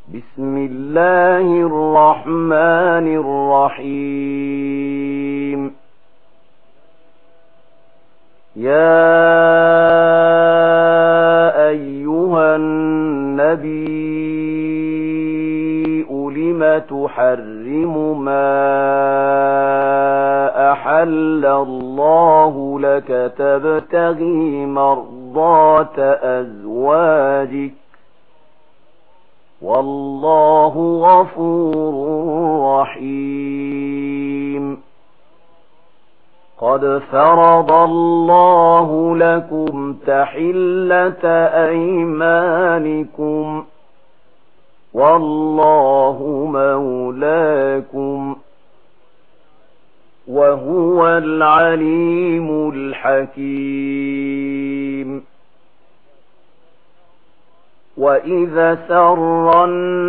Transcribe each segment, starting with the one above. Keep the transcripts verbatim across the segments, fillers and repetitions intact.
بسم الله الرحمن الرحيم. يا أيها النبي لم تحرم ما أحل الله لك تبتغي مرضات أزواجك والله غفور رحيم. قد فرض الله لكم تحلة أيمانكم والله مولاكم وهو العليم الحكيم. وإذا سر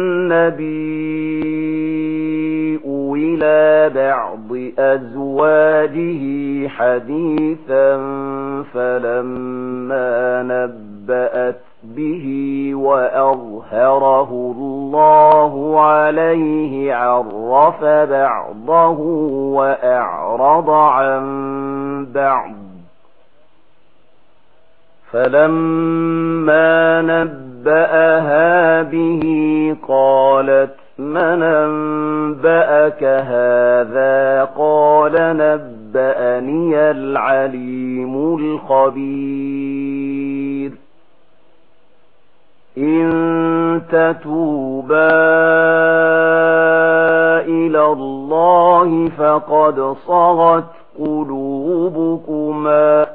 النبي إلى بعض أزواجه حديثا فلما نبأت به وأظهره الله عليه عرف بعضه وأعرض عن بعض. فلما نبأها به قالت من أنبأك هذا؟ قال نبأني العليم الخبير. إن تتوبا إلى الله فقد صغت قلوبكما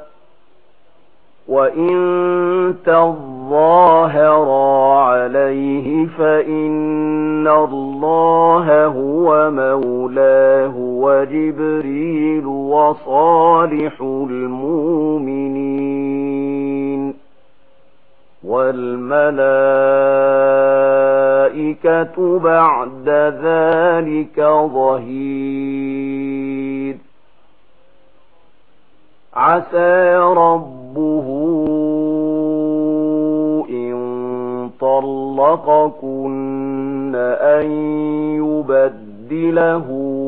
وإن تظاهرا عليه فإن الله هو مولاه وجبريل وصالح المؤمنين والملائكة بعد ذلك ظهير. عسى ربه إن طلقكن أن يبدله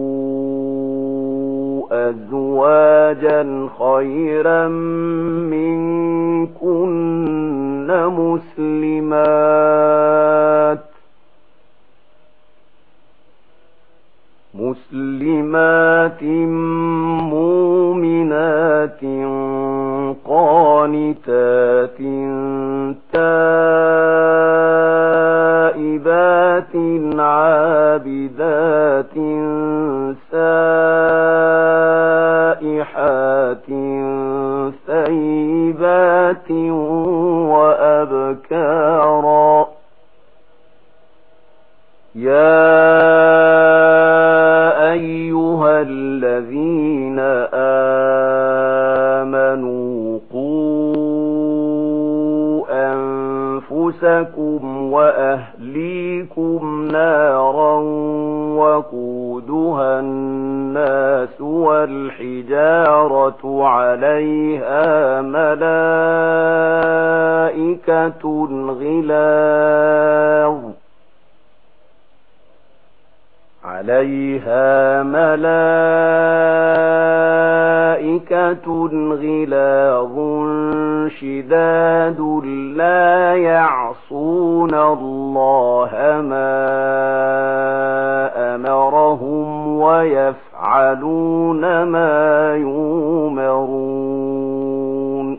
أزواجا خيرا منكن مسلمات مسلمات مؤمنات قانتات تائبات عابدات سائحات ثيبات وأبكارا. يا أيها الذين آمنوا قوا أنفسكم وأهليكم نارا وقودها الناس والحجارة عليها ملائكة غلاظ عليها ملائكة غلاظ شداد لا يعصون الله ما أمرهم ويفعلون ما يؤمرون.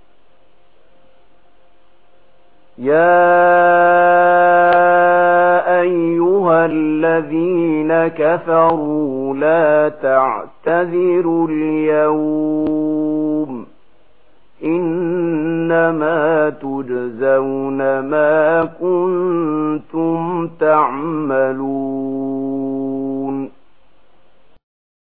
يا أيها الذين كفروا لا تعتذروا اليوم إنما تجزون ما كنتم تعملون.